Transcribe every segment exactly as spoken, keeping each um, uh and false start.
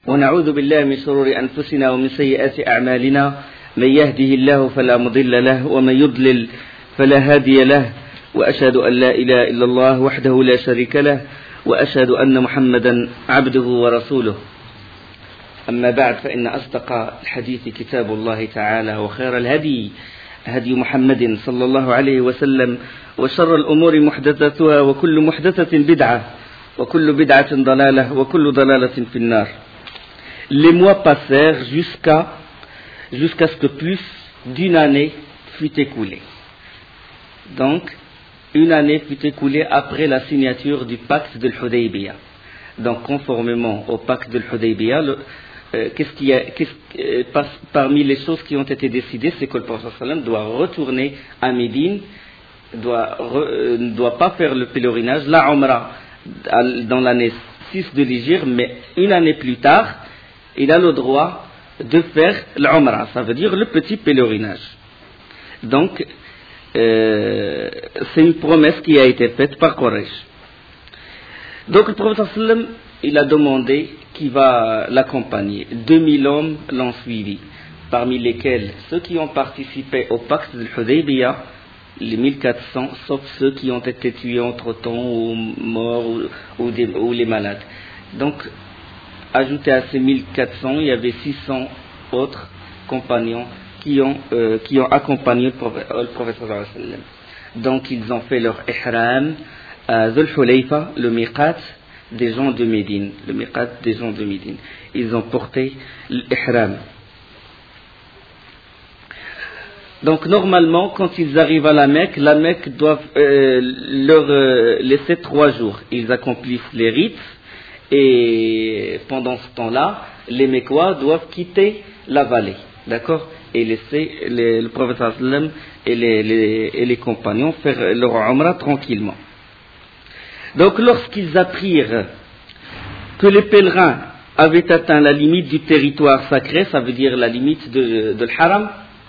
ونعوذ بالله من شرور أنفسنا ومن سيئات أعمالنا من يهده الله فلا مضل له ومن يضلل فلا هادي له وأشهد أن لا إله إلا الله وحده لا شريك له وأشهد أن محمدا عبده ورسوله. أما بعد فإن أصدق الحديث كتاب الله تعالى وخير الهدي هدي محمد صلى الله عليه وسلم وشر الأمور محدثاتها وكل محدثة بدعة وكل بدعة ضلالة وكل ضلالة في النار. Les mois passèrent jusqu'à jusqu'à ce que plus d'une année fut écoulée. Donc, une année fut écoulée après la signature du pacte de l'Hudaybiyah. Donc, conformément au pacte de l'Hudaybiyah, le, euh, qu'est-ce qu'il y a, qu'est-ce, euh, par, parmi les choses qui ont été décidées, c'est que le prophète sallam doit retourner à Médine, doit, re, ne doit pas faire le pèlerinage, la Umrah, dans l'année six de l'Hégire, mais une année plus tard, il a le droit de faire l'Umrah, ça veut dire le petit pèlerinage. Donc, euh, c'est une promesse qui a été faite par Quraysh. Donc, le prophète sallam, il a demandé qui va l'accompagner. deux mille hommes l'ont suivi, parmi lesquels ceux qui ont participé au pacte de l'Hudaybiyah, les mille quatre cents, sauf ceux qui ont été tués entre-temps ou morts ou, ou, des, ou les malades. Donc, ajouté à ces mille quatre cents, il y avait six cents autres compagnons qui ont, euh, qui ont accompagné le prophète, le prophète sallallahu alayhi wa sallam. Donc, ils ont fait leur ihram à Dhul Hulayfa, le miqat des gens de Médine. Le miqat des gens de Médine. Ils ont porté l'ihram. Donc, normalement, quand ils arrivent à la Mecque, la Mecque doit euh, leur euh, laisser trois jours. Ils accomplissent les rites. Et pendant ce temps-là, les Mecquois doivent quitter la vallée, d'accord, et laisser les, le prophète sallam et les, les, et les compagnons faire leur umrah tranquillement. Donc, lorsqu'ils apprirent que les pèlerins avaient atteint la limite du territoire sacré, ça veut dire la limite de, de l'haram,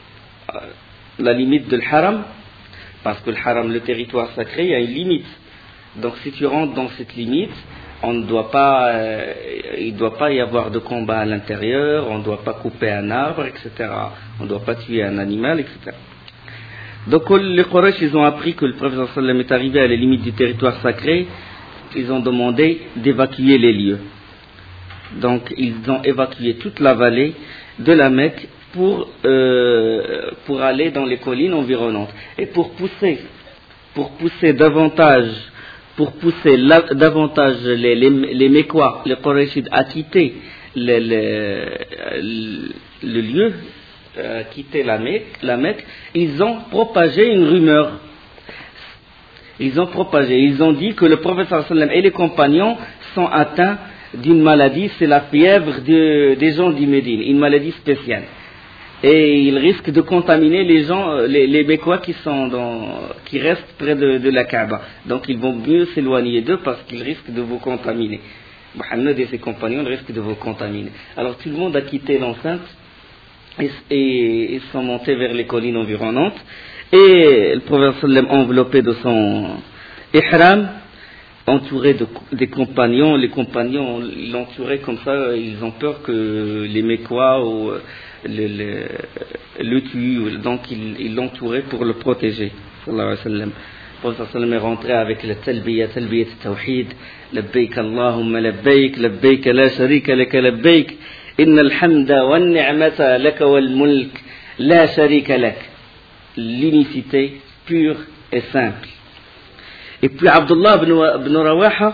la limite de l'haram, parce que le haram, le territoire sacré, il y a une limite. Donc, si tu rentres dans cette limite, on ne doit pas, euh, il ne doit pas y avoir de combat à l'intérieur, on ne doit pas couper un arbre, et cetera. On ne doit pas tuer un animal, et cetera. Donc les Quraysh, ils ont appris que le prophète sallam est arrivé à la limite du territoire sacré, ils ont demandé d'évacuer les lieux. Donc ils ont évacué toute la vallée de la Mecque pour, euh, pour aller dans les collines environnantes. Et pour pousser, pour pousser davantage pour pousser la, davantage les, les, les Mecquois, les Qurayshides à quitter le, le, le lieu, à quitter la Mecque, la Mecque, ils ont propagé une rumeur. Ils ont propagé, ils ont dit que le prophète sallallahu alayhi wa sallam et les compagnons sont atteints d'une maladie, c'est la fièvre de, des gens du Médine, une maladie spéciale. Et ils risquent de contaminer les gens, les, les Mecquois qui sont dans, qui restent près de, de la Kaaba. Donc ils vont mieux s'éloigner d'eux parce qu'ils risquent de vous contaminer. Mohammed et ses compagnons risquent de vous contaminer. Alors tout le monde a quitté l'enceinte et, et, et sont montés vers les collines environnantes. Et le prophète sallam enveloppé de son ihram, entouré de, des compagnons, les compagnons l'entouraient comme ça, ils ont peur que les Mecquois ou le, le, le tuent, donc ils, ils l'entouraient pour le protéger. Sallallahu alayhi wa sallam. Le prophète sallam est rentré avec le talbiya, talbiya al-tawhid, labbayk Allahumma labbayk, labbayk la sharika laka labbayk, inna al-hamda wa al-ni'mata laka wal mulk, la sharika lak. L'unicité pure et simple. Et puis Abdullah ibn Rawaha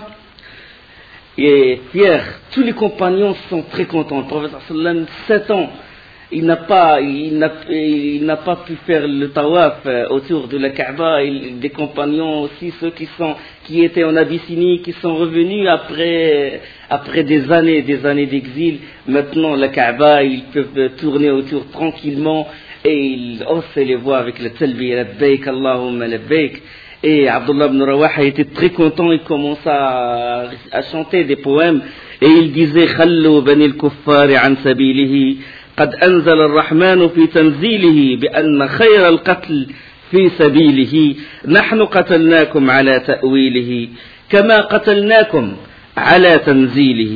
est fier. Tous les compagnons sont très contents. Le prophète sallam, sept ans, il n'a pas, il n'a, il n'a pas pu faire le tawaf autour de la Kaaba. Il, des compagnons aussi, ceux qui sont, qui étaient en Abyssinie, qui sont revenus après, après des années, des années d'exil. Maintenant, la Kaaba, ils peuvent tourner autour tranquillement et ils haussent les voix avec le talbiya, labbayk Allahumma labbayk. Et Abdullah ibn Rawaha était très content, il commença à, à chanter des poèmes et il disait Khallu bani al-kuffari an sabilihi qad anzala ar-rahmanu fi tanzilihi bi anna khayra al-qatl fi sabilihi nahnu qatalnakum ala ta'wilihi kama qatalnakum ala tanzilihi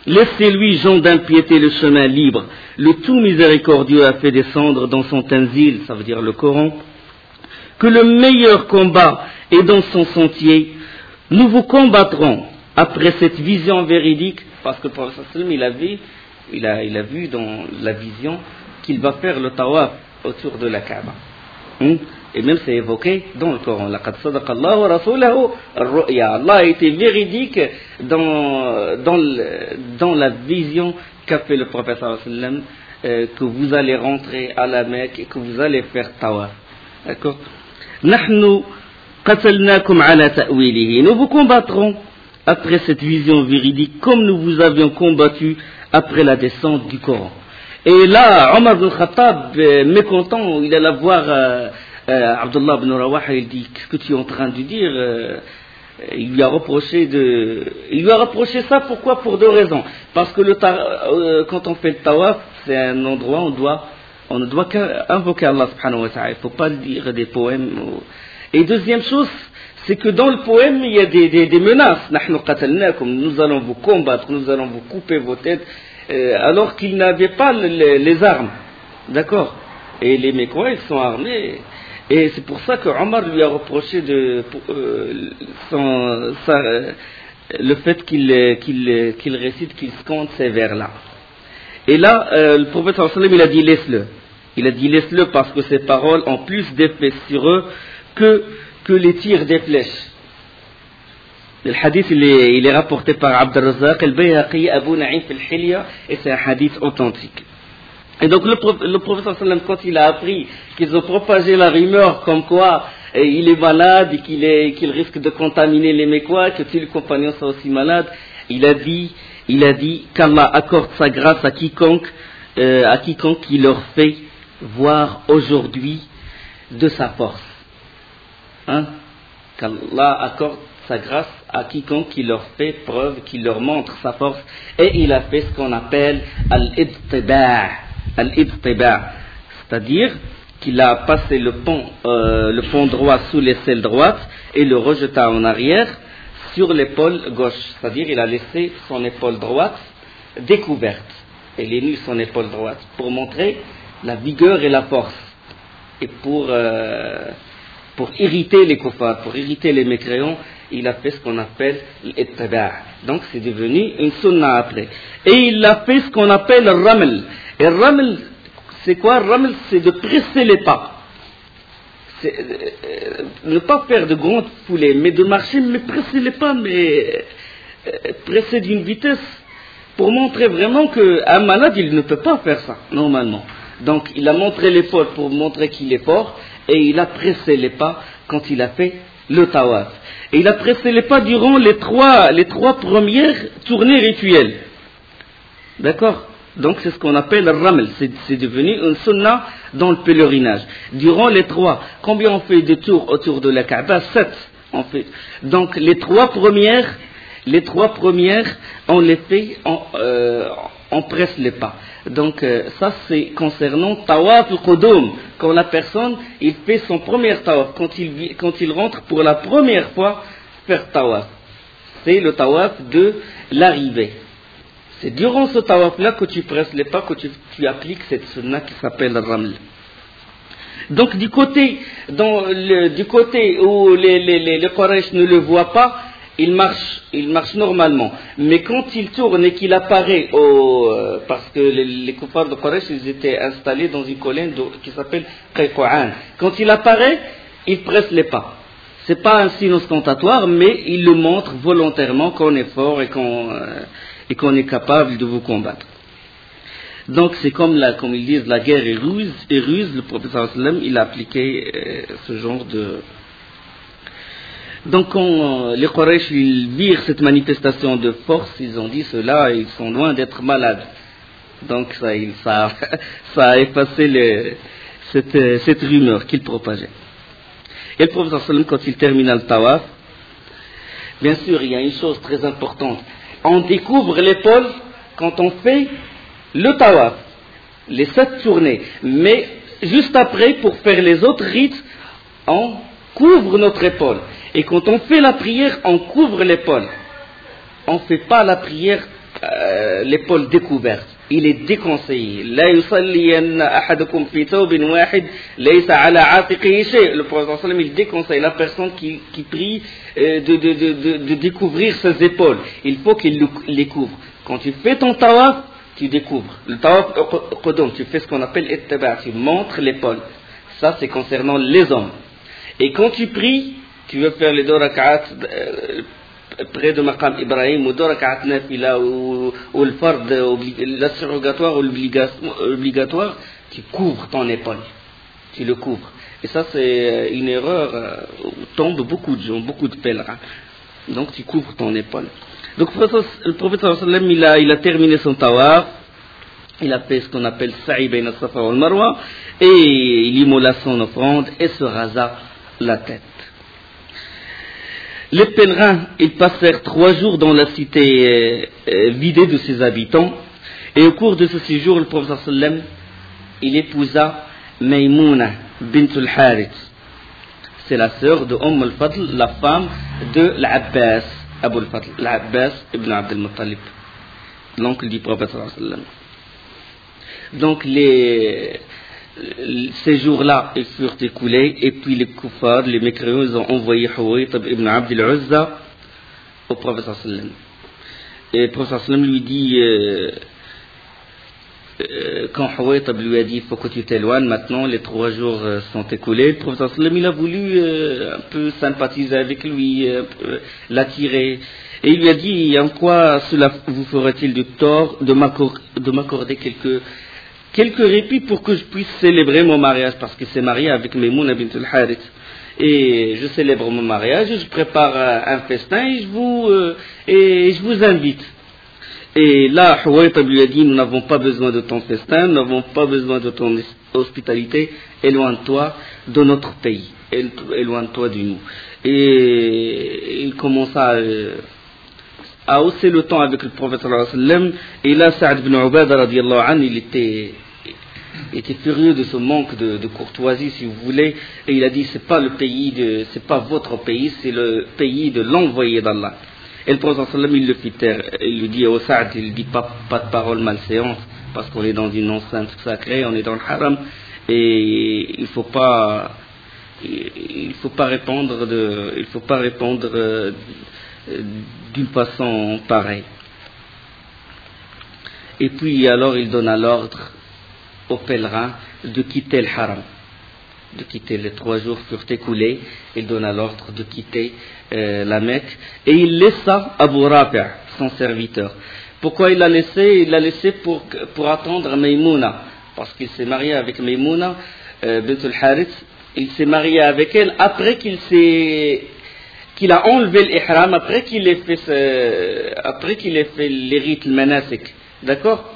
Laissez-lui, gens d'impiété, le chemin libre. Le tout miséricordieux a fait descendre dans son tanzil, ça veut dire le Coran, que le meilleur combat est dans son sentier. Nous vous combattrons après cette vision véridique, parce que le prophète il a vu, il a, il a vu dans la vision qu'il va faire le tawaf autour de la Kaaba. Hum? Et même c'est évoqué dans le Coran. Laqad sadaqa Allahu wa rasulahu ar-ru'ya. Allah a été véridique dans, dans, le, dans la vision qu'a fait le prophète sallallahu alayhi wa sallam, euh, que vous allez rentrer à la Mecque et que vous allez faire tawaf. D'accord? Nahnu qatalnakum ala ta'wilihi. Nous vous combattrons après cette vision véridique comme nous vous avions combattu après la descente du Coran. Et là, Omar ibn Khattab, euh, mécontent, il allait voir euh, euh, Abdullah ibn Rawaha, il dit, qu'est-ce que tu es en train de dire? euh, Il lui a reproché de, il lui a reproché ça, pourquoi? Pour deux raisons. Parce que le ta, euh, quand on fait le tawaf, c'est un endroit où on doit, on ne doit qu'invoquer Allah subhanahu wa ta'ala. Il ne faut pas lire des poèmes. Ou... Et deuxième chose, c'est que dans le poème, il y a des, des, des menaces. Nahnu qatalnakum, nous allons vous combattre, nous allons vous couper vos têtes. Euh, alors qu'ils n'avaient pas les, les armes, d'accord? Et les Mécois, ils sont armés, et c'est pour ça que Omar lui a reproché de, pour, euh, son, sa, euh, le fait qu'il, qu'il, qu'il récite, qu'il scande ces vers-là. Et là, euh, le prophète sallallahu alayhi wa sallam, il a dit laisse-le. Il a dit laisse-le parce que ces paroles ont plus d'effet sur eux que, que les tirs des flèches. Le hadith, il est, il est rapporté par Abd al-Razzaq, al-Bayhaqi, Abu Na'im al-Hilya, et c'est un hadith authentique. Et donc le, le prophète sallam, quand il a appris qu'ils ont propagé la rumeur comme quoi eh, il est malade et qu'il, est, qu'il risque de contaminer les Mécois, que tous les compagnons sont aussi malades, il a dit, il a dit qu'Allah accorde sa grâce à quiconque, euh, à quiconque qui leur fait voir aujourd'hui de sa force. Hein? Qu'Allah accorde sa grâce à quiconque qui leur fait preuve, qui leur montre sa force, et il a fait ce qu'on appelle al-ibtiba', al-ibtiba', c'est-à-dire qu'il a passé le pont, euh, le pont droit sous l'aisselle droite et le rejeta en arrière sur l'épaule gauche, c'est-à-dire il a laissé son épaule droite découverte et il est nu son épaule droite pour montrer la vigueur et la force et pour euh, pour irriter les kuffars, pour irriter les mécréants. Il a fait ce qu'on appelle l'ittiba'. Donc c'est devenu une sunna après. Et il a fait ce qu'on appelle le ramel. Et le ramel, c'est quoi? Le ramel, c'est de presser les pas. C'est, euh, ne pas faire de grandes foulées, mais de marcher, mais presser les pas, mais euh, presser d'une vitesse pour montrer vraiment qu'un malade, il ne peut pas faire ça, normalement. Donc il a montré l'épaule pour montrer qu'il est fort, et il a pressé les pas quand il a fait le tawaf. Et il a pressé les pas durant les trois, les trois premières tournées rituelles. D'accord? Donc c'est ce qu'on appelle le ramel. C'est, c'est devenu une sunna dans le pèlerinage. Durant les trois, combien on fait de tours autour de la Kaaba? Sept. On fait. Donc les trois premières, les trois premières, on les fait, on, euh, on presse les pas. Donc euh, ça c'est concernant tawaf al-qudum, quand la personne il fait son premier tawaf, quand il, quand il rentre pour la première fois faire tawaf, c'est le tawaf de l'arrivée. C'est durant ce tawaf là que tu presses les pas, que tu, tu appliques cette sunna qui s'appelle le raml. Donc du côté, dans le, du côté où les, les, les, les Quraysh ne le voient pas, il marche, il marche normalement. Mais quand il tourne et qu'il apparaît au, euh, parce que les, les kuffars de Quraysh, ils étaient installés dans une colline de, qui s'appelle Qayqa'an. Quand il apparaît, il presse les pas. C'est pas un signe ostentatoire, mais il le montre volontairement qu'on est fort et qu'on, euh, et qu'on est capable de vous combattre. Donc c'est comme la, comme ils disent, la guerre est ruse, est ruse. Le prophète sallallahu alayhi wa sallam, il a appliqué euh, ce genre de. Donc quand euh, les Quraysh ils virent cette manifestation de force, ils ont dit cela, ils sont loin d'être malades. Donc ça, il, ça, ça a effacé les, cette, cette rumeur qu'ils propageaient. Et le prophète sallallahu alayhi wa sallam, quand il termina le tawaf, bien sûr il y a une chose très importante. On découvre l'épaule quand on fait le tawaf, les sept tournées. Mais juste après, pour faire les autres rites, on couvre notre épaule. Et quand on fait la prière, on couvre l'épaule. On ne fait pas la prière euh, l'épaule découverte. Il est déconseillé. لا يصلين أحدكم في ثوب واحد ليس على عاتقه شيء. Le prophète sallam il déconseille la personne qui, qui prie euh, de, de, de, de, de découvrir ses épaules. Il faut qu'il les couvre. Quand tu fais ton tawaf, tu découvres. Le tawaf qudum, tu fais ce qu'on appelle ittaba', tu montres l'épaule. Ça c'est concernant les hommes. Et quand tu pries, tu veux faire les deux rak'at euh, près de Maqam Ibrahim, ou deux rak'at nafila, ou, ou le fard, la surrogatoire ou l'obligatoire, tu couvres ton épaule. Tu le couvres. Et ça, c'est une erreur où tombent beaucoup de gens, beaucoup de pèlerins. Donc, tu couvres ton épaule. Donc, le prophète sallam, il a, il a terminé son tawaf. Il a fait ce qu'on appelle Sa'i bayna Safa wal Marwa. Et il immola son offrande et se rasa la tête. Les pèlerins, ils passèrent trois jours dans la cité euh, vidée de ses habitants, et au cours de ce séjour, le prophète sallam, il épousa Maïmouna bint al-Harith. C'est la sœur de Umm al-Fadl, la femme de l'Abbas, Abu al-Fadl, l'Abbas ibn Abd al-Muttalib, l'oncle du prophète sallam. Donc les ces jours-là, ils furent écoulés, et puis les kuffars, les mécréants, ils ont envoyé Huwaytab ibn Abd al-Uzza au prophète sallam. Et le prophète sallam lui dit, euh, euh, quand Huwaytab lui a dit, il faut que tu t'éloignes maintenant, les trois jours euh, sont écoulés, le prophète sallam, il a voulu euh, un peu sympathiser avec lui, euh, l'attirer. Et il lui a dit, en quoi cela vous ferait-il du tort de m'accorder quelques quelques répits pour que je puisse célébrer mon mariage, parce que c'est marié avec Maïmouna bint al-Harith. Et je célèbre mon mariage, je prépare un festin et je vous, euh, et je vous invite. Et là, Huwaytab lui a dit, nous n'avons pas besoin de ton festin, nous n'avons pas besoin de ton hospitalité, éloigne-toi de notre pays, éloigne-toi de nous. Et il commença à, à hausser le temps avec le prophète sallallahu alayhi wa sallam, et là, Sa'd ibn Ubada radiyallahu anhu, il était, était furieux de ce manque de, de courtoisie, si vous voulez, et il a dit, c'est pas le pays de, c'est pas votre pays, c'est le pays de l'envoyé d'Allah. Et le prophète sallallahu alayhi wa sallam, il le fit taire, il lui dit au Sa'd, il dit pas, pas de paroles malséantes, parce qu'on est dans une enceinte sacrée, on est dans le haram, et il faut pas, il faut pas répondre de, il faut pas répondre euh, d'une façon pareille. Et puis alors il donna l'ordre aux pèlerins de quitter le haram, de quitter les trois jours furent écoulés, il donna l'ordre de quitter euh, la Mecque, et il laissa Abu Rafi', son serviteur. Pourquoi il l'a laissé? Il l'a laissé pour, pour attendre Maïmouna, parce qu'il s'est marié avec Maïmouna euh, bint al-Harith. Il s'est marié avec elle après qu'il s'est qu'il a enlevé l'ihram, après qu'il ait fait ce, après qu'il ait fait les rites manasik, d'accord?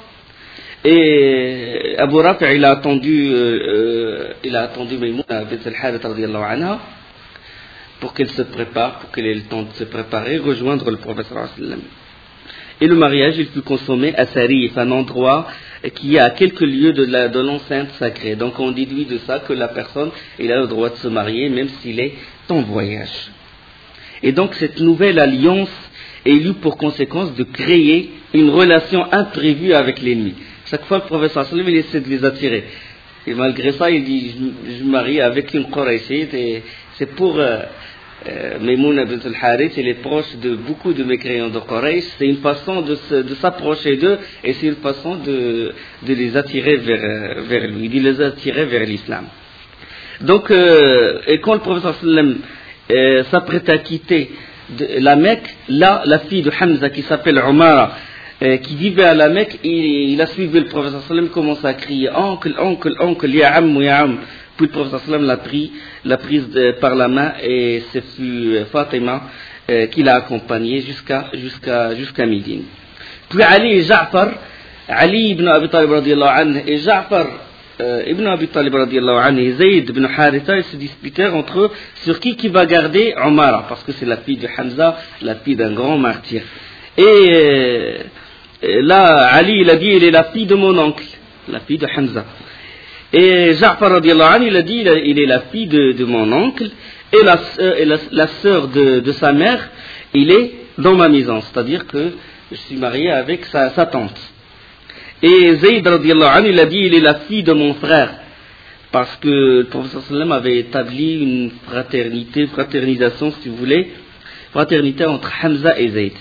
Et Abu Rafi' il a attendu euh, il a attendu Maïmouna bint al-Harith radiyallahu anha pour qu'elle se prépare, pour qu'elle ait le temps de se préparer, rejoindre le prophète sallallahu alayhi wa sallam. Et le mariage, il fut consommé à Sarif, un endroit qui est à quelques lieues de, la, de l'enceinte sacrée. Donc on déduit de ça que la personne il a le droit de se marier même s'il est en voyage. Et donc cette nouvelle alliance est eue pour conséquence de créer une relation imprévue avec l'ennemi. Chaque fois le prophète sallallahu alayhi wa sallam il essaie de les attirer. Et malgré ça il dit je, je me marie avec une Qurayshite, et c'est pour... Euh, Euh, Maïmouna bint al-Harith, elle est proche de beaucoup de mécréants de Quraysh. C'est une façon de, se, de s'approcher d'eux, et c'est une façon de, de les attirer vers, vers lui, de les attirer vers l'islam. Donc, euh, et quand le prophète sallam euh, s'apprête à quitter de, la Mecque, là, la fille de Hamza qui s'appelle Umara, euh, qui vivait à la Mecque, il, il a suivi le prophète sallam, commence à crier oncle, oncle, oncle, ya am, ya am. Puis le prophète sallam l'a pris, l'a prise de, par la main, et ce fut Fatima euh, qui l'a accompagné jusqu'à jusqu'à jusqu'à Médine. Puis Ali et Ja'far, Ali ibn Abi Talib radiyallahu anhu et Ja'far euh, ibn Abi Talib radiyallahu anhu et Zayd ibn Haritha, ils se disputèrent entre eux sur qui qui va garder Umara, parce que c'est la fille de Hamza, la fille d'un grand martyr. Et euh, là, Ali il a dit, elle est la fille de mon oncle, la fille de Hamza. Et Ja'far radiyallahu anhu, il a dit, il est la fille de, de mon oncle, et la, et la, la sœur de, de sa mère, il est dans ma maison. C'est-à-dire que je suis marié avec sa, sa tante. Et Zayd radiallahu anhu, il a dit, il est la fille de mon frère. Parce que le professeur sallam avait établi une fraternité, fraternisation si vous voulez, fraternité entre Hamza et Zayd.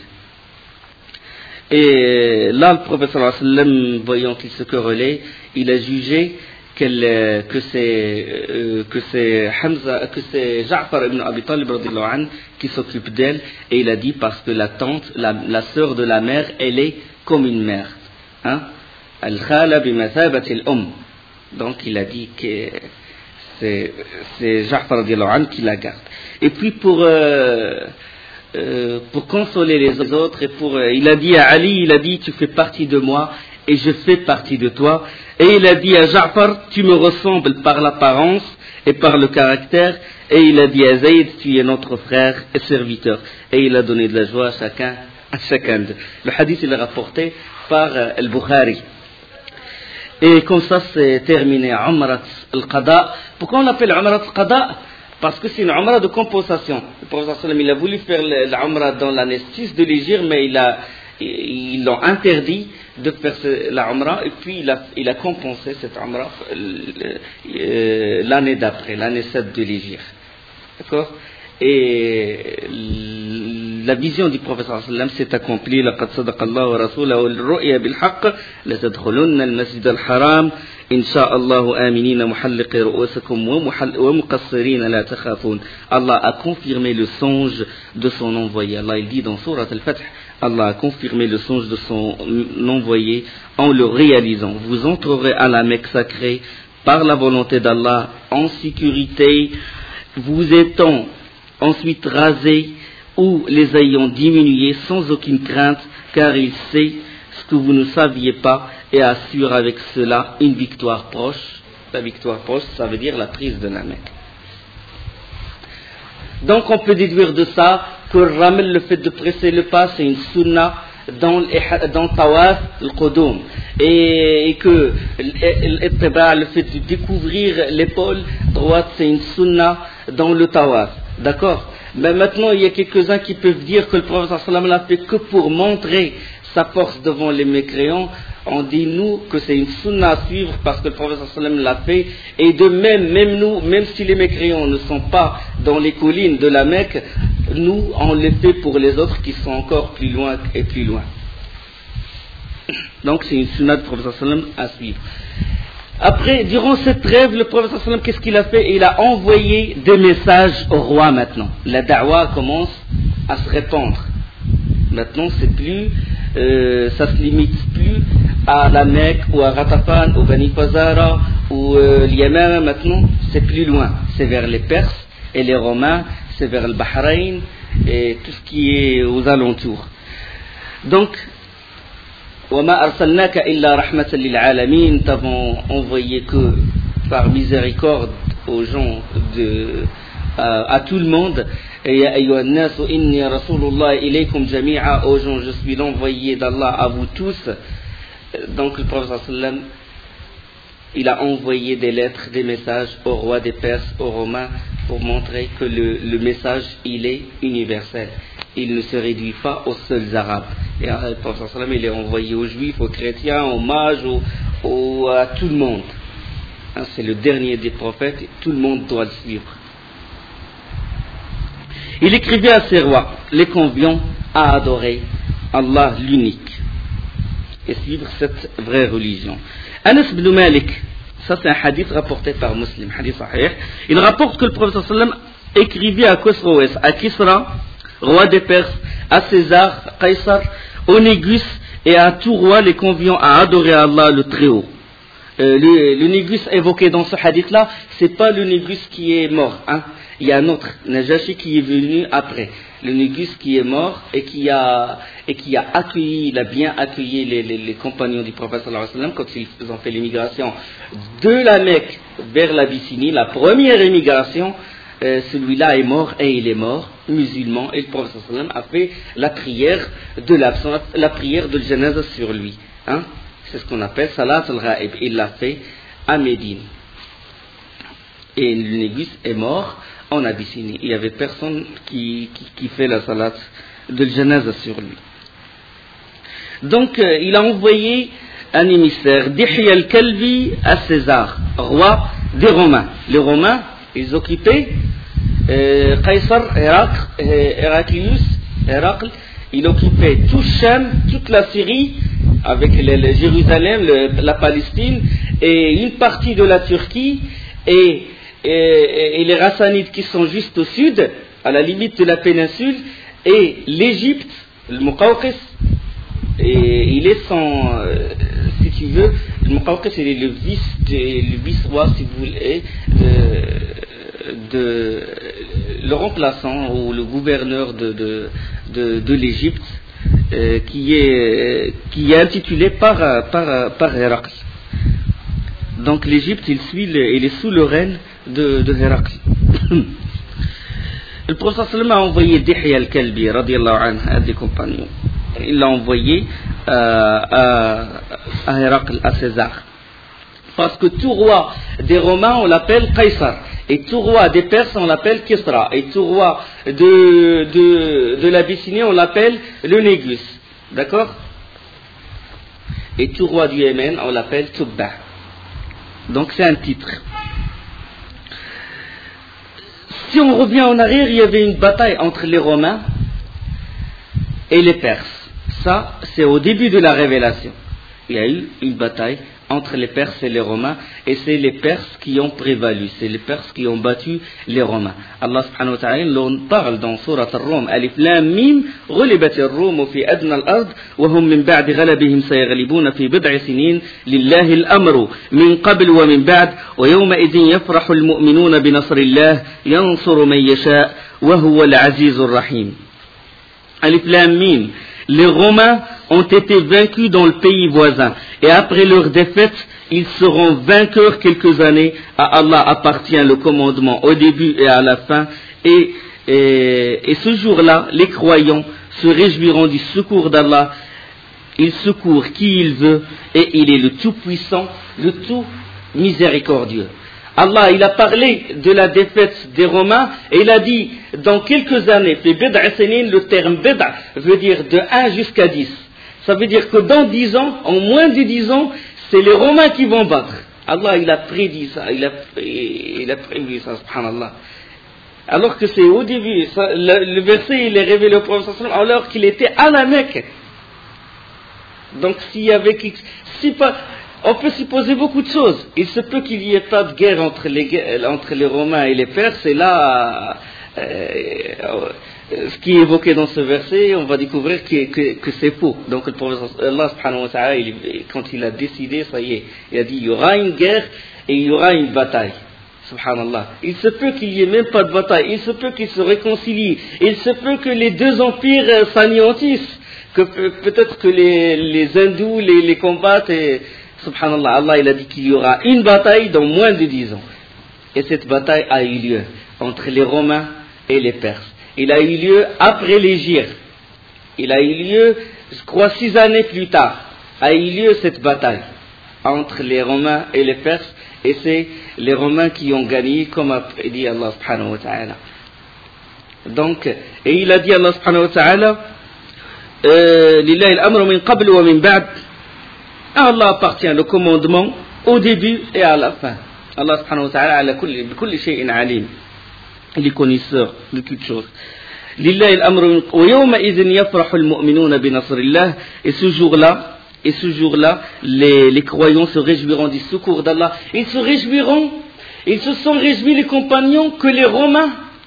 Et là, le professeur sallam, voyant qu'ils se querellaient, il a jugé qu'elle, que c'est euh, que c'est Hamza, que c'est Ja'far ibn Abi Talib radiallahu anhu qui s'occupe d'elle, et il a dit parce que la tante, la, la sœur de la mère, elle est comme une mère. Hein? Al-Khala bimathabati al-Umm. Donc il a dit que c'est, c'est Ja'far radiallahu anhu qui la garde. Et puis pour euh, euh, pour consoler les autres, et pour euh, il a dit à Ali, il a dit tu fais partie de moi et je fais partie de toi. Et il a dit à Ja'far, tu me ressembles par l'apparence et par le caractère. Et il a dit à Zayd, tu es notre frère et serviteur. Et il a donné de la joie à chacun, à chacun d'eux. Le hadith il est rapporté par euh, Al-Bukhari. Et comme ça c'est terminé, Umrat al-Qada. Pourquoi on l'appelle Umrat al-Qada? Parce que c'est une Umrah de compensation. Le prophète sallam, il a voulu faire l'Umrah dans l'année six de l'Hégire, mais il a, ils l'ont interdit de faire la Umrah, et puis il a, il a compensé cette Umrah euh, l'année d'après, l'année sept de l'Hégire. D'accord? Et la vision du prophète sallallahu alayhi wa sallam s'est accomplie. لقد صدق الله ورسوله الرؤيا بالحق لتدخلن المسجد الحرام إن شاء الله آمنين محلق رؤوسكم ومقصرين لا تخافون. Allah a confirmé le songe de son envoyé. Allah il dit dans Surat Al-Fath, Allah a confirmé le songe de son envoyé en le réalisant. Vous entrerez à la Mecque sacrée par la volonté d'Allah en sécurité, vous étant ensuite rasés ou les ayant diminués sans aucune crainte, car il sait ce que vous ne saviez pas et assure avec cela une victoire proche. La victoire proche, ça veut dire la prise de la Mecque. Donc on peut déduire de ça que Ramel, le fait de presser le pas, c'est une sunna dans le tawaf al-qudum, et, et que le fait de découvrir l'épaule droite, c'est une sunna dans le tawaf. D'accord? Mais maintenant, il y a quelques-uns qui peuvent dire que le prophète sallam l'a fait que pour montrer sa force devant les mécréants. On dit, nous, que c'est une sunna à suivre parce que le prophète sallam l'a fait. Et de même, même nous, même si les mécréants ne sont pas dans les collines de la Mecque, nous, on le fait pour les autres qui sont encore plus loin et plus loin. Donc, c'est une sunna du prophète sallam à suivre. Après, durant cette trêve, le prophète sallam, qu'est-ce qu'il a fait? Il a envoyé des messages au roi maintenant. La da'wa commence à se répandre. Maintenant, c'est plus, euh, ça se limite plus à la Mecque ou à Ghatafan ou Bani Fazara ou euh, l'Yémen. Maintenant, c'est plus loin. C'est vers les Perses et les Romains, c'est vers le Bahreïn et tout ce qui est aux alentours. Donc, وَمَا أَرْسَلْنَاكَ إِلَّا رَحْمَةً لِلْعَالَمِينَ, nous t'avons envoyé que par miséricorde aux gens, de, à, à tout le monde. Et يَا أَيُّهَا النَّاسُ إِنِّي رَسُولُ اللَّهِ إِلَيْكُمْ جَمِيعًا, aux gens, je suis l'envoyé d'Allah à vous tous. Donc le prophète sallam, il a envoyé des lettres, des messages au roi des Perses, aux Romains, pour montrer que le, le message, il est universel. Il ne se réduit pas aux seuls Arabes. Et le prophète sallam, il est envoyé aux Juifs, aux chrétiens, aux mages, aux, aux, à tout le monde. Hein, c'est le dernier des prophètes, et tout le monde doit le suivre. Il écrivait à ses rois, les conviant à adorer Allah l'unique et suivre cette vraie religion. Anas ibn Malik, ça c'est un hadith rapporté par Muslim, hadith sahih. Il rapporte que le prophète sallam écrivait à Khosroès, à Kisra, roi des Perses, à César, Qaysar, au Négus et à tout roi, les conviant à adorer Allah le Très-Haut. Euh, le, le Négus évoqué dans ce hadith-là, c'est pas le Négus qui est mort. Hein. Il y a un autre, Najashi, qui est venu après. Le Négus qui est mort et qui a, et qui a accueilli, il a bien accueilli les, les, les compagnons du prophète sallallahu alayhi wa sallam quand ils ont fait l'émigration de la Mecque vers l'Abyssinie, la première émigration. Euh, celui-là est mort et il est mort, musulman, et le prophète sallallahu alayhi wa sallam a fait la prière de l'absence, la prière de janaza sur lui. Hein? C'est ce qu'on appelle salat al-ghaib. Il l'a fait à Médine. Et le Négus est mort en Abyssinie. Il n'y avait personne qui, qui, qui fait la salat de janaza sur lui. Donc euh, il a envoyé un émissaire, Dihya al-Kalbi à César, roi des Romains. Les Romains, ils occupaient euh, Qaysar, Héracl, euh, Héraclius, Héracl, il occupait tout Cham, toute la Syrie, avec le, le Jérusalem, le, la Palestine, et une partie de la Turquie, et, et, et les Rassanides qui sont juste au sud, à la limite de la péninsule, et l'Égypte, le Muqawqis, et il est son, euh, si tu veux, le Muqawqis il est le vice, le vice-roi, si vous voulez, de, de, le remplaçant ou le gouverneur de, de, de, de l'Égypte, euh, qui est, qui est intitulé par, par, par Héracl. Donc l'Égypte, il suit, le, il est sous le règne de, de Héracl. Le prophète sallam a envoyé Dihya al-Kalbi, radiallahu anhu, à des compagnons. Il l'a envoyé euh, à, à Héracl, à César. Parce que tout roi des Romains, on l'appelle Qaysar. Et tout roi des Perses, on l'appelle Kisra. Et tout roi de, de, de l'Abyssinie, on l'appelle le Négus. D'accord? Et tout roi du Yémen, on l'appelle Tubba. Donc c'est un titre. Si on revient en arrière, il y avait une bataille entre les Romains et les Perses. Ça, c'est au début de la révélation. Il y a eu une bataille entre les Perses et les Romains, et c'est les Perses qui ont prévalu, c'est les Perses qui ont battu les Romains. Allah subhanahu wa ta'ala l'on parle dans Surat Ar-Rum, Alif Lam Mim, غلبت الروم في أدنى الأرض وهم من بعد غلبهم سيغلبون في بضع سنين لله الأمر من قبل ومن بعد ويومئذ يفرح المؤمنون بنصر الله ينصر من يشاء وهو العزيز الرحيم. Alif Lam Mim. Les Romains ont été vaincus dans le pays voisin, et après leur défaite, ils seront vainqueurs quelques années. À Allah appartient le commandement au début et à la fin, et, et, et ce jour-là, les croyants se réjouiront du secours d'Allah. Il secourt qui il veut, et il est le tout-puissant, le tout-miséricordieux. Allah, il a parlé de la défaite des Romains et il a dit dans quelques années, le terme bid'a veut dire de un jusqu'à dix. Ça veut dire que dans dix ans, en moins de dix ans, c'est les Romains qui vont battre. Allah, il a prédit ça, il a, il a prévu ça, subhanallah. Alors que c'est au début, ça, le, le verset il est révélé au prophète alors qu'il était à la Mecque. Donc s'il y avait si pas on peut supposer beaucoup de choses. Il se peut qu'il n'y ait pas de guerre entre les, entre les Romains et les Perses. Et là, euh, ce qui est évoqué dans ce verset, on va découvrir que, que, que c'est faux. Donc, le prophète Allah subhanahu wa ta'ala, il, quand il a décidé, ça y est, il a dit il y aura une guerre et il y aura une bataille. Subhanallah. Il se peut qu'il n'y ait même pas de bataille. Il se peut qu'ils se réconcilient. Il se peut que les deux empires s'anéantissent. Que peut-être que les, les hindous les, les combattent et subhanallah, Allah il a dit qu'il y aura une bataille dans moins de dix ans. Et cette bataille a eu lieu entre les Romains et les Perses. Il a eu lieu après l'Hégire. Il a eu lieu, je crois, six années plus tard, a eu lieu cette bataille entre les Romains et les Perses. Et c'est les Romains qui ont gagné, comme a prédit Allah subhanahu wa ta'ala. Donc, et il a dit Allah subhanahu wa ta'ala, Lillahi al-amru min qabl wa min ba'd. À Allah appartient le commandement au début et à la fin. Allah subhanahu wa ta'ala ala kulli, bi kulli shay'in alim. Il est connaisseur de toutes choses. Lillahi al-amru wa yawma idhin yafrahu al-mu'minuna bi nasrillah. Et ce jour-là, et ce jour-là, les, les croyants se réjouiront du secours d'Allah. Ils se réjouiront, ils se sont réjouis les compagnons que les Romains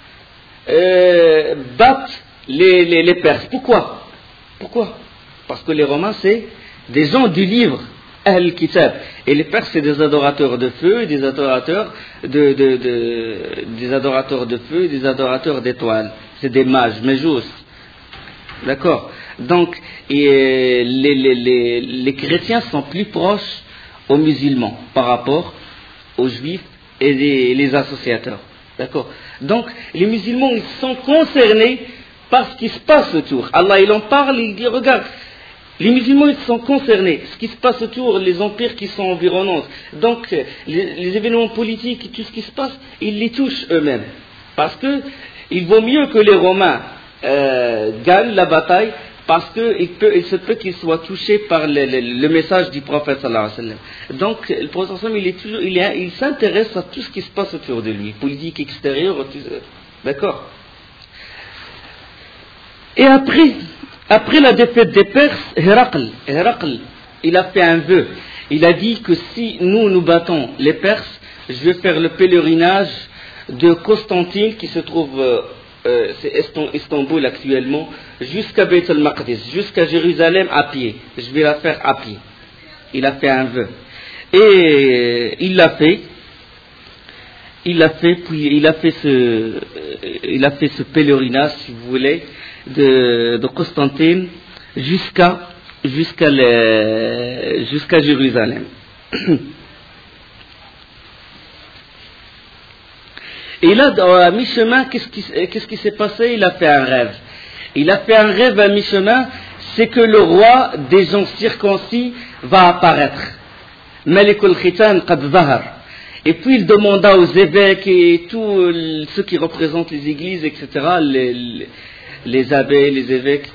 euh, battent les, les, les Perses. Pourquoi? Pourquoi? Parce que les Romains c'est des gens du livre, Al-Kitab. Et les Perses, c'est des adorateurs de feu, et des adorateurs de, de, de, des adorateurs de feu, et des adorateurs d'étoiles. C'est des mages, Méjous. D'accord? Donc, et les, les, les, les chrétiens sont plus proches aux musulmans par rapport aux juifs et les, les associateurs. D'accord? Donc, les musulmans, ils sont concernés par ce qui se passe autour. Allah, il en parle, il dit, regarde, les musulmans ils sont concernés, ce qui se passe autour, les empires qui sont environnants. Donc les, les événements politiques, tout ce qui se passe, ils les touchent eux-mêmes. Parce que il vaut mieux que les Romains euh, gagnent la bataille parce que il, peut, il se peut qu'il soit touché par le, le, le message du prophète sallallahu alayhi wa sallam. Donc le prophète sallallahu alayhi wa sallam, il est toujours, il, est, il s'intéresse à tout ce qui se passe autour de lui, politique extérieure, tout, d'accord. Et après, après la défaite des Perses, Héracl, Héracl, il a fait un vœu. Il a dit que si nous nous battons les Perses, je vais faire le pèlerinage de Constantine qui se trouve, euh, euh, c'est Istanbul actuellement, jusqu'à Beit al-Maqdis, jusqu'à Jérusalem à pied. Je vais la faire à pied. Il a fait un vœu. Et il l'a fait. Il l'a fait, puis il a fait ce, il a fait ce pèlerinage, si vous voulez, de, de Constantine jusqu'à jusqu'à le, jusqu'à Jérusalem. Et là, à mi-chemin, qu'est-ce qui, qu'est-ce qui s'est passé? Il a fait un rêve. Il a fait un rêve à mi-chemin, c'est que le roi des gens circoncis va apparaître. Malikul Khitan qad zahar. Et puis il demanda aux évêques et tous ceux qui représentent les églises, et cetera, les, les, les abbés, les évêques,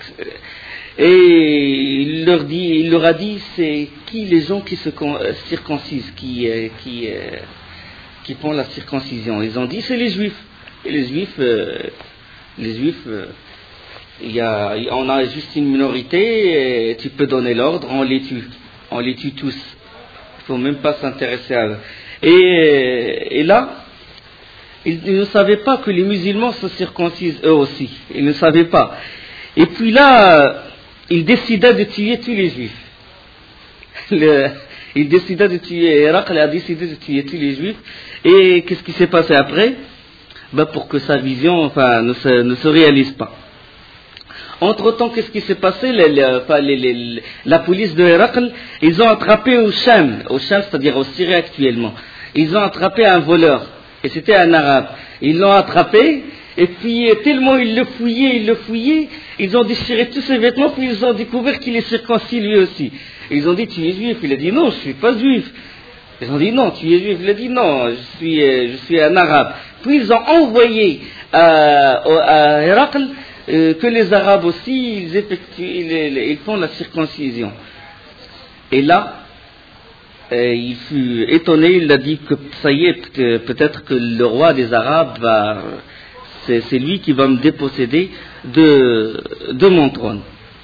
et il leur, dit, il leur a dit, c'est qui les gens qui se circoncisent, qui, qui, qui font la circoncision? Ils ont dit, c'est les juifs. Et les juifs, euh, les juifs, euh, il y a, on a juste une minorité, et tu peux donner l'ordre, on les tue. On les tue tous. Il ne faut même pas s'intéresser à eux. Et, et là, ils ne savaient pas que les musulmans se circoncisent eux aussi. Ils ne savaient pas. Et puis là, il décida de tuer tous les juifs. Le, il décida de tuer, Héracl a décidé de tuer tous les juifs. Et qu'est-ce qui s'est passé après? Ben pour que sa vision enfin, ne, se, ne se réalise pas. Entre-temps, qu'est-ce qui s'est passé? les, les, enfin, les, les, La police de Héracl, ils ont attrapé au Cham, au Cham, c'est-à-dire au Syrie actuellement. Ils ont attrapé un voleur, et c'était un arabe. Ils l'ont attrapé, et puis tellement ils le fouillaient, ils le fouillaient, ils ont déchiré tous ses vêtements, puis ils ont découvert qu'il est circoncis lui aussi. Ils ont dit, tu es juif? Il a dit, non, je ne suis pas juif. Ils ont dit, non, tu es juif? Il a dit, non, je suis, je suis un arabe. Puis ils ont envoyé à, à Héracl euh, que les arabes aussi, ils, effectuent, ils, ils font la circoncision. Et là, Euh, il fut étonné, il a dit que ça y est, que peut-être que le roi des Arabes va, c'est, c'est lui qui va me déposséder de, de mon trône.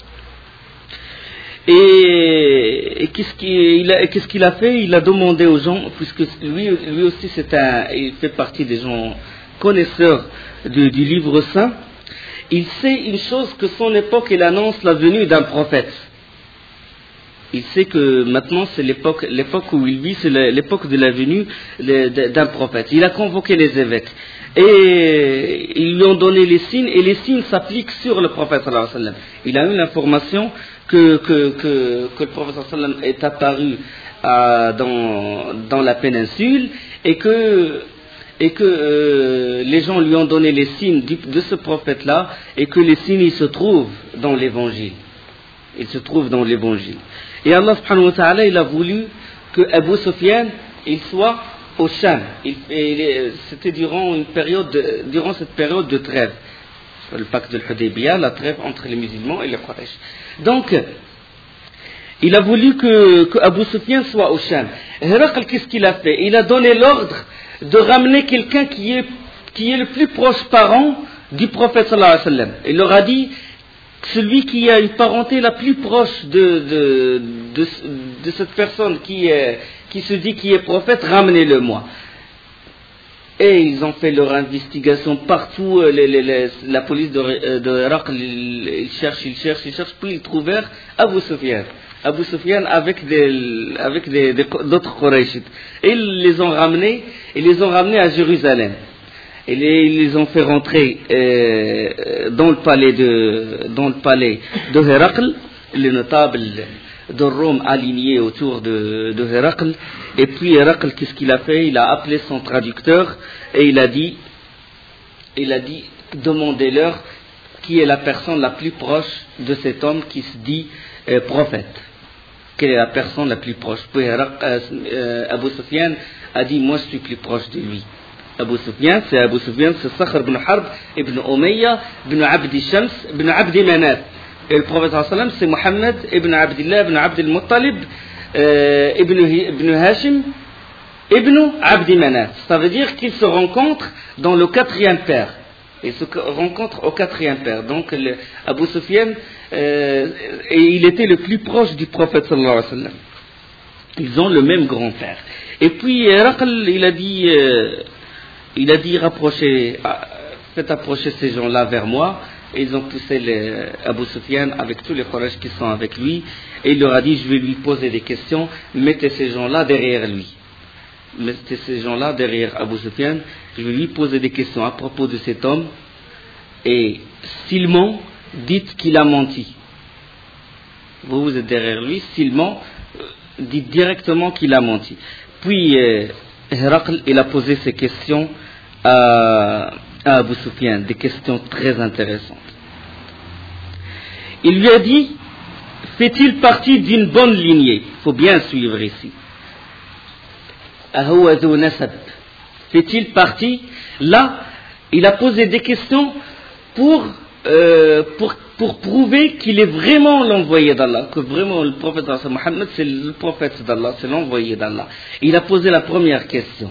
Et, et qu'est-ce, qu'il a, qu'est-ce qu'il a fait? Il a demandé aux gens, puisque lui, lui aussi c'est un, il fait partie des gens connaisseurs de, du livre saint, il sait une chose, que son époque, il annonce la venue d'un prophète. Il sait que maintenant c'est l'époque, l'époque où il vit, c'est l'époque de la venue d'un prophète. Il a convoqué les évêques et ils lui ont donné les signes, et les signes s'appliquent sur le prophète sallallahu alayhi wa sallam. Il a eu l'information que, que, que, que le prophète sallallahu alayhi wa sallam est apparu à, dans, dans la péninsule, et que, et que euh, les gens lui ont donné les signes du, de ce prophète-là, et que les signes ils se trouvent dans l'évangile. Ils se trouvent dans l'évangile. Et Allah subhanahu wa ta'ala, il a voulu que Abu Sufyan, il soit au Cham. Il, il, c'était durant une période, de, durant cette période de trêve. Le pacte de l'Hudaybiyah, la trêve entre les musulmans et les Quraysh. Donc, il a voulu que, que Abu Sufyan soit au Cham. Héracl, qu'est-ce qu'il a fait? Il a donné l'ordre de ramener quelqu'un qui est, qui est le plus proche parent du prophète sallallahu alayhi wa sallam. Il leur a dit, celui qui a une parenté la plus proche de, de, de, de cette personne qui, est, qui se dit qui est prophète, ramenez-le-moi. Et ils ont fait leur investigation partout, les, les, les, la police de, de Héracl, ils cherchent, ils cherchent, ils cherchent, puis ils trouvèrent Abu Sufyan. Abu Sufyan avec, des, avec des, des, d'autres Qurayshites. Et ils les ont ramenés, ils les ont ramenés à Jérusalem. Et les, ils les ont fait rentrer euh, dans le palais de, dans le palais de Héracl, les notables de Rome alignés autour de, de Héracl. Et puis Héracl, qu'est-ce qu'il a fait? Il a appelé son traducteur et il a dit, il a dit, demandez-leur qui est la personne la plus proche de cet homme qui se dit euh, prophète. Quelle est la personne la plus proche? Puis Héracl, euh, euh, Abu Sufyan a dit, moi je suis plus proche de lui. Abu Sufyan, c'est Abu Sufyan, c'est Sakhr ibn Harb, ibn Umayya, ibn Abdi Shams, ibn Abdi Manaf. Et le prophète sallam, c'est Mohammed ibn Abdillah ibn Abd al-Muttalib euh, ibn, ibn Hashim ibn Abdi Manaf. Ça veut dire qu'ils se rencontrent dans le quatrième père. Ils se rencontrent au quatrième père. Donc le, Abu Sufyan, euh, et il était le plus proche du prophète sallallahu alayhi wa sallam. Ils ont le même grand-père. Et puis Héracl, il a dit, euh, il a dit rapprochez, faites approcher ces gens-là vers moi. Et ils ont poussé les, Abu Sufyan avec tous les Quraysh qui sont avec lui. Et il leur a dit, je vais lui poser des questions, mettez ces gens-là derrière lui. Mettez ces gens-là derrière Abu Sufyan. Je vais lui poser des questions à propos de cet homme. Et s'il ment, dites qu'il a menti. Vous, vous êtes derrière lui. S'il ment, dites directement qu'il a menti. Puis, euh, Héracl, il a posé ces questions à, à Abu Sufyan, des questions très intéressantes. Il lui a dit, fait-il partie d'une bonne lignée? Il faut bien suivre ici. Fait-il partie? Là, il a posé des questions pour, euh, pour, pour prouver qu'il est vraiment l'envoyé d'Allah, que vraiment le prophète Mohammed c'est le prophète d'Allah, c'est l'envoyé d'Allah. Il a posé la première question.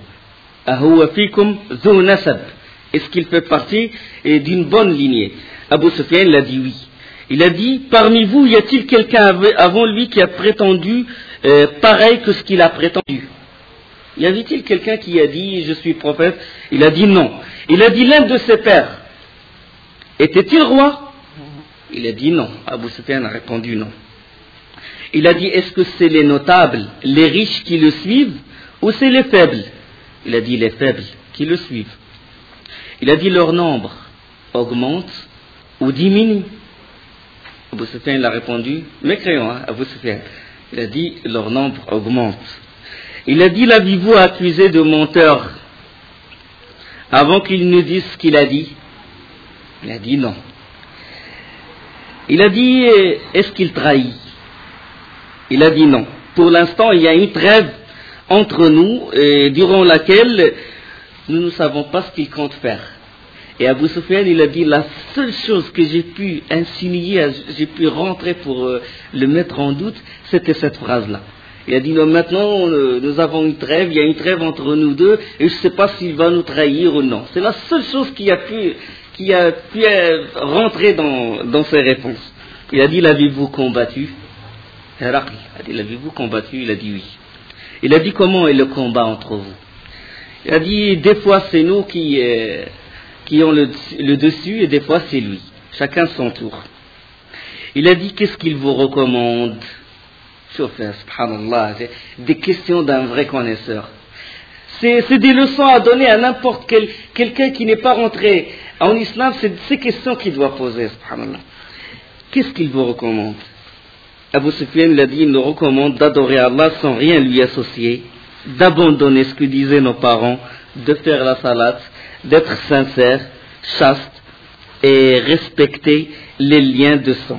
Est-ce qu'il fait partie d'une bonne lignée? Abu Sufyan il a dit oui. Il a dit, parmi vous, y a-t-il quelqu'un avant lui qui a prétendu euh, pareil que ce qu'il a prétendu? Y avait-il quelqu'un qui a dit, je suis prophète? Il a dit non. Il a dit, l'un de ses pères était-il roi? Il a dit non. Abu Sufyan a répondu non. Il a dit, est-ce que c'est les notables, les riches qui le suivent, ou c'est les faibles? Il a dit, les faibles qui le suivent. Il a dit, leur nombre augmente ou diminue? Abu Sufyan a répondu, mécréant, hein, Abu Sufyan. Il a dit, leur nombre augmente. Il a dit, l'avez-vous accusé de menteur avant qu'il ne dise ce qu'il a dit? Il a dit non. Il a dit, est-ce qu'il trahit? Il a dit non. Pour l'instant, il y a une trêve entre nous, et durant laquelle nous ne savons pas ce qu'il compte faire. Et Abu Sufyan, il a dit, la seule chose que j'ai pu insinuer, j'ai pu rentrer pour euh, le mettre en doute, c'était cette phrase-là. Il a dit, non, maintenant, euh, nous avons une trêve, il y a une trêve entre nous deux, et je ne sais pas s'il va nous trahir ou non. C'est la seule chose qui a pu, qui a pu euh, rentrer dans, dans ses réponses. Il a dit, l'avez-vous combattu? Héracl a dit, l'avez-vous combattu? Il a dit oui. Il a dit, comment est le combat entre vous? Il a dit, des fois c'est nous qui... Euh, qui ont le, le dessus et des fois c'est lui. Chacun son tour. Il a dit, qu'est-ce qu'il vous recommande? Chauffeur, subhanallah, c'est des questions d'un vrai connaisseur. C'est, c'est des leçons à donner à n'importe quel, quelqu'un qui n'est pas rentré en islam, c'est ces questions qu'il doit poser, subhanallah. Qu'est-ce qu'il vous recommande? Abu Sufyan l'a dit, il nous recommande d'adorer Allah sans rien lui associer, d'abandonner ce que disaient nos parents, de faire la salat, d'être sincère, chaste et respecter les liens de sang.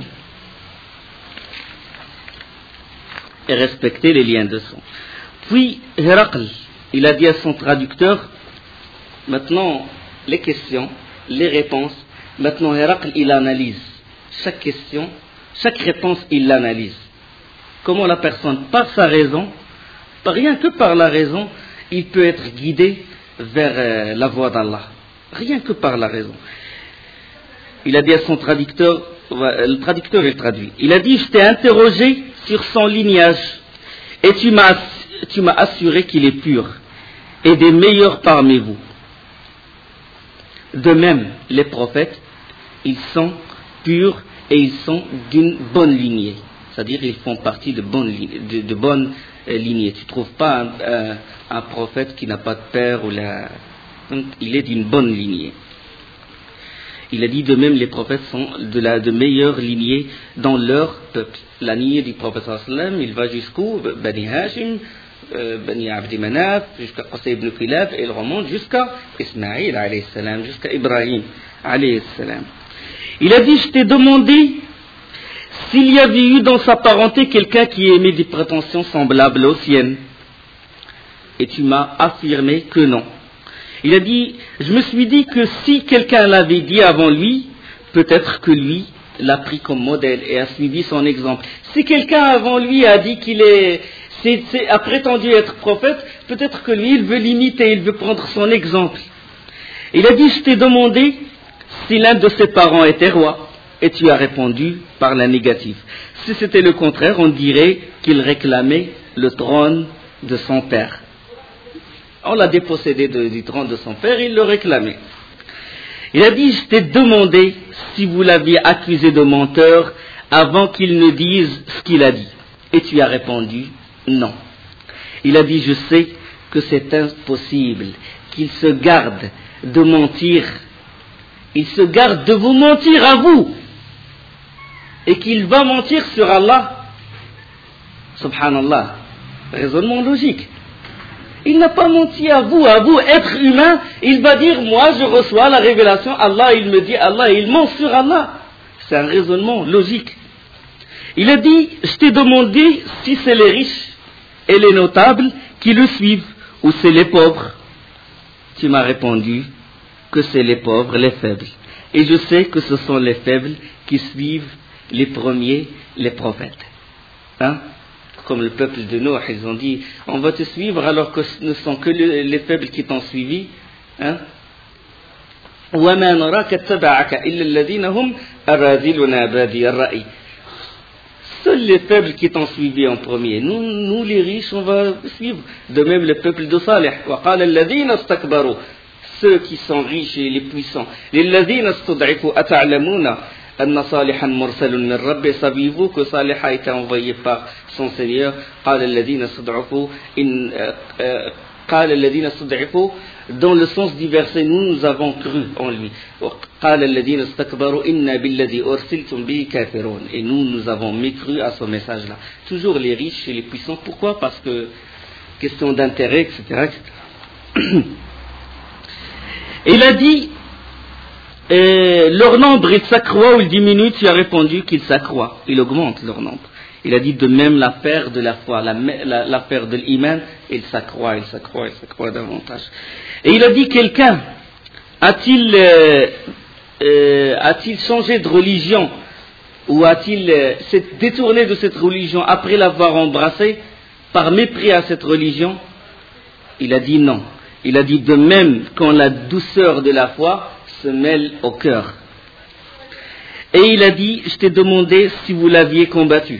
Et respecter les liens de sang. Puis Héracl, il a dit à son traducteur, maintenant les questions, les réponses, maintenant Héracl il analyse chaque question, chaque réponse il l'analyse. Comment la personne, par sa raison, pas rien que par la raison, il peut être guidé vers euh, la voie d'Allah. Rien que par la raison. Il a dit à son traducteur, le traducteur il traduit, il a dit, je t'ai interrogé sur son lignage et tu m'as, tu m'as assuré qu'il est pur et des meilleurs parmi vous. De même, les prophètes, ils sont purs et ils sont d'une bonne lignée. C'est-à-dire ils font partie de bonnes de, de bonne euh, lignées. Tu ne trouves pas un, euh, un prophète qui n'a pas de père ou la... Donc, il est d'une bonne lignée. Il a dit de même les prophètes sont de la de meilleure lignée dans leur peuple. La lignée du prophète sallallahu alayhi wa sallam, il va jusqu'où Bani Hashim, euh, Bani Abdi Manaf, jusqu'à Qusay ibn Kilab, et il remonte jusqu'à Ismaïl alayhi salam, jusqu'à Ibrahim alayhi salam. Il a dit, je t'ai demandé s'il y avait eu dans sa parenté quelqu'un qui aimait des prétentions semblables aux siennes. Et tu m'as affirmé que non. Il a dit, je me suis dit que si quelqu'un l'avait dit avant lui, peut-être que lui l'a pris comme modèle et a suivi son exemple. Si quelqu'un avant lui a dit qu'il est, c'est, c'est, a prétendu être prophète, peut-être que lui, il veut l'imiter, il veut prendre son exemple. Il a dit, je t'ai demandé si l'un de ses parents était roi, et tu as répondu par la négative. Si c'était le contraire, on dirait qu'il réclamait le trône de son père. On l'a dépossédé de, du trône de son père, il le réclamait. Il a dit, je t'ai demandé si vous l'aviez accusé de menteur avant qu'il ne dise ce qu'il a dit. Et tu as répondu, non. Il a dit, je sais que c'est impossible, qu'il se garde de mentir. Il se garde de vous mentir à vous. Et qu'il va mentir sur Allah. Subhanallah. Raisonnement logique. Il n'a pas menti à vous, à vous, être humain. Il va dire, moi je reçois la révélation, Allah, il me dit Allah, et il ment sur Allah. C'est un raisonnement logique. Il a dit, je t'ai demandé si c'est les riches et les notables qui le suivent, ou c'est les pauvres. Tu m'as répondu que c'est les pauvres, les faibles. Et je sais que ce sont les faibles qui suivent les premiers, les prophètes. Hein? Comme le peuple de Noé, ils ont dit, on va te suivre alors que ce ne sont que les, les faibles qui t'ont suivi. Hein? وَمَا نَرَاكَ اتَّبَعَكَ إِلَّا الَّذِينَ هُمْ أَرَاذِلُنَا بَادِيَ الرَّأْيِ. Seuls les faibles qui t'ont suivi en premier. Nous, nous les riches, on va suivre. De même le peuple de Salih. وَقَالَ الَّذِينَ اسْتَكْبَرُوا. Ceux qui sont riches et les puissants. لِلَّذِينَ اسْتُضْعِفُوا أَتَعْلَمُونَ أَنَّ صَالِحًا مُرْسَلٌ مِنْ رَبِّهِ. Saviez-vous que Salih a été envoyé par son Seigneur? قَالَ الَّذِينَ اسْتُضْعِفُوا إِنْ قال الذين استضعفوا, dans le sens du verset, nous, nous avons cru en lui. قال الذين استكبروا إنا بالذي أرسلتم به كافرون. Et nous, nous avons mécru à ce message-là. Toujours les riches et les puissants. Pourquoi? Parce que question d'intérêt, et cetera, et cetera. Il a dit, euh, leur nombre, il s'accroît ou il diminue? Tu as répondu qu'il s'accroît. Il augmente leur nombre. Il a dit de même l'affaire de la foi, la, la, l'affaire de l'iman, il s'accroît, il s'accroît, il s'accroît davantage. Et il a dit, quelqu'un a-t-il, euh, euh, a-t-il changé de religion ou a-t-il euh, s'est détourné de cette religion après l'avoir embrassée par mépris à cette religion? Il a dit non. Il a dit de même quand la douceur de la foi se mêle au cœur. Et il a dit, je t'ai demandé si vous l'aviez combattu.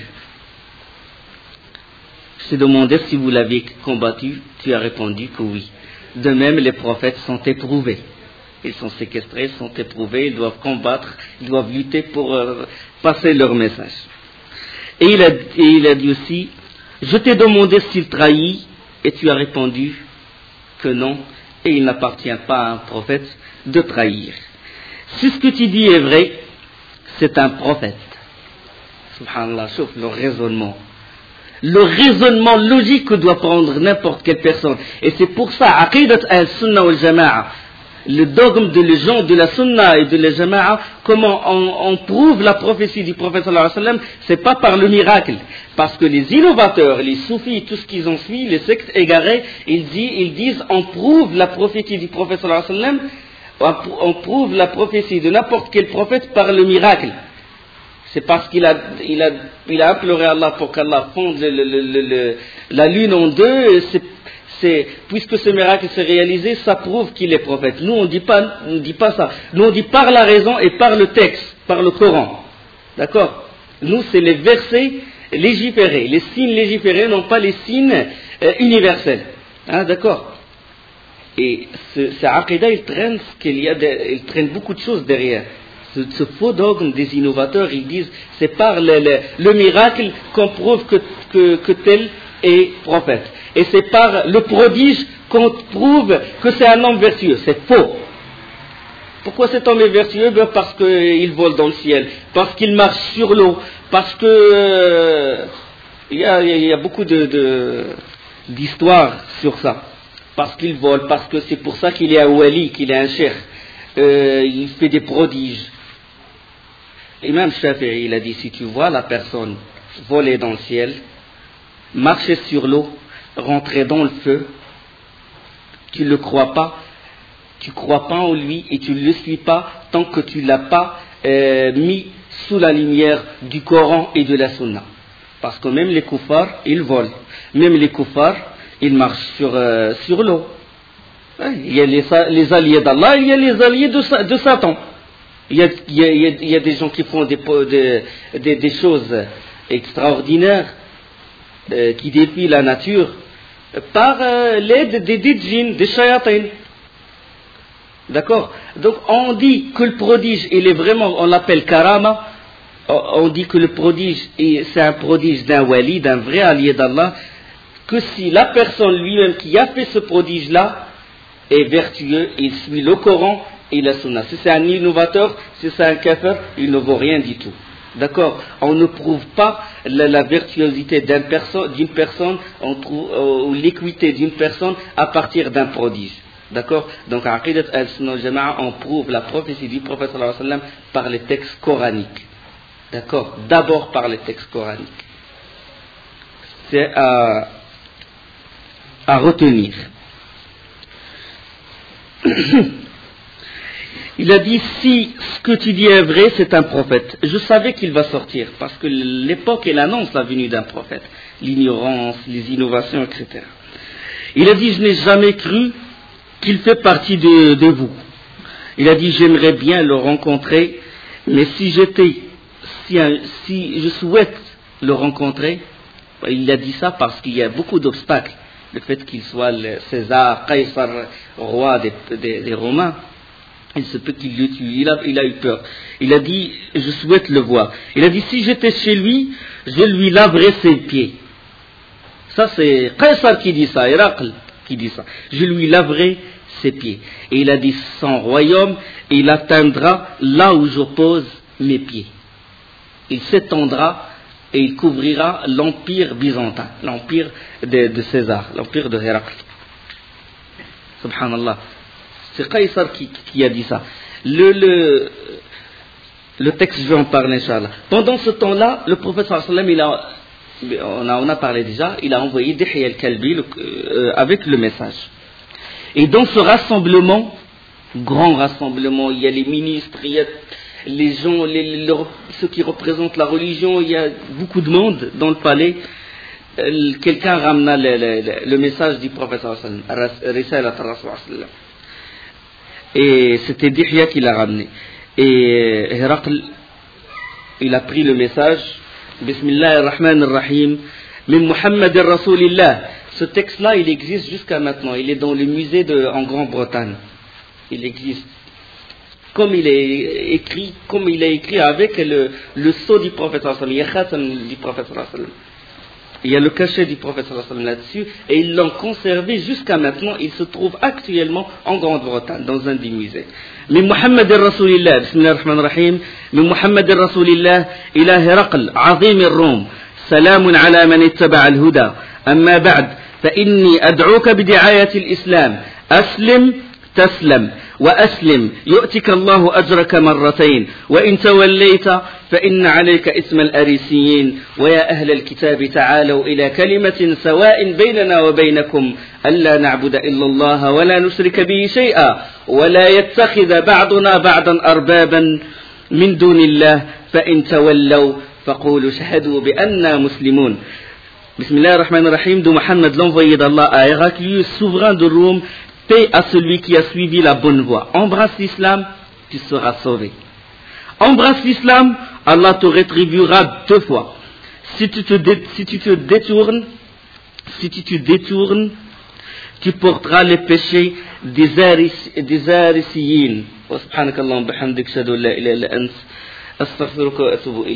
Je t'ai demandé si vous l'aviez combattu, tu as répondu que oui. De même, les prophètes sont éprouvés. Ils sont séquestrés, ils sont éprouvés, ils doivent combattre, ils doivent lutter pour euh, passer leur message. Et il, a, et il a dit aussi, je t'ai demandé s'il trahit, et tu as répondu que non, et il n'appartient pas à un prophète de trahir. Si ce que tu dis est vrai, c'est un prophète. Subhanallah, sauf le raisonnement. Le raisonnement logique que doit prendre n'importe quelle personne. Et c'est pour ça, aqidat al-sunnah wal-jama'a, le dogme de les gens de la sunna et de la jama'a, comment on, on prouve la prophétie du prophète sallallahu alayhi wa sallam, c'est pas par le miracle. Parce que les innovateurs, les soufis, tout ce qu'ils ont suivi, les sectes égarés, ils disent, ils disent on prouve la prophétie du prophète sallallahu alayhi wa sallam, on prouve la prophétie de n'importe quel prophète par le miracle. C'est parce qu'il a, il a, il a imploré Allah pour qu'Allah fonde le, le, le, le, la lune en deux. C'est, c'est, puisque ce miracle s'est réalisé, ça prouve qu'il est prophète. Nous, on ne dit pas, on dit pas ça. Nous, on dit par la raison et par le texte, par le Coran. D'accord? Nous, c'est les versets légiférés. Les signes légiférés, non pas les signes euh, universels. Hein, d'accord? Et ce, ce aqidah, il traîne, qu'il y a de, il traîne beaucoup de choses derrière. Ce, ce faux dogme des innovateurs, ils disent c'est par le, le, le miracle qu'on prouve que, que, que tel est prophète. Et c'est par le prodige qu'on prouve que c'est un homme vertueux. C'est faux. Pourquoi cet homme est vertueux? Ben parce qu'il vole dans le ciel, parce qu'il marche sur l'eau, parce que euh, il y, a, il y a beaucoup de, de, d'histoires sur ça. Parce qu'il vole, parce que c'est pour ça qu'il est un wali, qu'il est un cheikh. Euh, il fait des prodiges. L'imam Shafi'i, il a dit, si tu vois la personne voler dans le ciel, marcher sur l'eau, rentrer dans le feu, tu ne le crois pas, tu ne crois pas en lui et tu ne le suis pas tant que tu ne l'as pas euh, mis sous la lumière du Coran et de la Sunna. Parce que même les koufars, ils volent. Même les koufars, ils marchent sur, euh, sur l'eau. Il y a les, les alliés d'Allah, il y a les alliés de, de Satan. Il y, a, il, y a, il y a des gens qui font des, des, des, des choses extraordinaires, euh, qui défient la nature, par euh, l'aide des, des djinns, des shayatin. D'accord? Donc on dit que le prodige, il est vraiment, on l'appelle karama, on dit que le prodige, c'est un prodige d'un wali, d'un vrai allié d'Allah, que si la personne lui-même qui a fait ce prodige-là est vertueux, il suit le Coran et la Sunna. Si c'est un innovateur, si c'est un kafir, il ne vaut rien du tout. D'accord? On ne prouve pas la, la virtuosité d'une perso- d'une personne, on trouve, euh, ou l'équité d'une personne à partir d'un prodige. D'accord? Donc, à Aqidat al-Sunnah al-Jama'a, on prouve la prophétie du prophète sallallahu alayhi wa sallam par les textes coraniques. D'accord? D'abord par les textes coraniques. C'est à, à retenir. Il a dit, si ce que tu dis est vrai, c'est un prophète. Je savais qu'il va sortir, parce que l'époque, elle annonce la venue d'un prophète. L'ignorance, les innovations, et cetera. Il a dit, je n'ai jamais cru qu'il fait partie de, de vous. Il a dit, j'aimerais bien le rencontrer, mais si j'étais, si, si je souhaite le rencontrer, il a dit ça parce qu'il y a beaucoup d'obstacles. Le fait qu'il soit le César, Caesar, roi des, des, des Romains, il se peut qu'il le tue. Il a, il a eu peur. Il a dit, je souhaite le voir. Il a dit, si j'étais chez lui, je lui laverais ses pieds. Ça, c'est Caesar qui dit ça, Héracle qui dit ça. Je lui laverai ses pieds. Et il a dit, son royaume, il atteindra là où je pose mes pieds. Il s'étendra et il couvrira l'empire byzantin, l'empire de, de César, l'empire de Héracle. Subhanallah. C'est Caesar qui, qui a dit ça. Le, le, le texte, je vais en parler, Inch'Allah. Pendant ce temps-là, le prophète sallallahu alayhi wa sallam, il a, on a, on a parlé déjà, il a envoyé Dihya al-Kalbi le, euh, avec le message. Et dans ce rassemblement, grand rassemblement, il y a les ministres, il y a les gens, les, les, ceux qui représentent la religion, il y a beaucoup de monde dans le palais. Euh, quelqu'un ramena le, le, le message du prophète sallallahu alayhi wa sallam. Et c'était Dihya qui l'a ramené. Et Héracle, il a pris le message. Bismillah ar-Rahman ar-Rahim. Min Muhammad ar-Rasulillah. Ce texte-là, il existe jusqu'à maintenant. Il est dans le musée de, en Grande-Bretagne. Il existe. Comme il est écrit, comme il est écrit avec le, le sceau du prophète sallallahu alayhi wa sallam. Il y a khatam du prophète sallallahu alayhi wa sallam. Il y a le cachet du prophète sallallahu alayhi wa sallam là-dessus, et ils l'ont conservé jusqu'à maintenant. Il se trouve actuellement en Grande-Bretagne, dans un des musées. Min Muhammad ar-Rasulillah, bismillah ar-Rahman ar-Rahim, min Muhammad ar-Rasulillah, ila Héracl, azim ar-Rum, salamun ala man ittaba al-huda, amma ba'd, fa inni ad'uka bid'ayati al-Islam, aslim, تسلم وأسلم يؤتك الله أجرك مرتين وإن توليت فإن عليك اسم الأريسيين ويا أهل الكتاب تعالوا إلى كلمة سواء بيننا وبينكم ألا نعبد إلا الله ولا نشرك به شيئا ولا يتخذ بعضنا بعضا أربابا من دون الله فإن تولوا فقولوا اشهدوا بأننا مسلمون. Bismillah ar-Rahman ar-Rahim de Mohammed, l'envoyé d'Allah à Héraclius, souverain de Rome. Paix à celui qui a suivi la bonne voie. Embrasse l'islam, tu seras sauvé. Embrasse l'islam, Allah te rétribuera deux fois. Si tu te, dé, si tu te détournes, si tu te détournes, tu porteras les péchés des Arisiyin. Wa subhanakallahumma bihamdik, ashhadu an la ilaha illa anta, astaghfiruka wa atubu ilayk.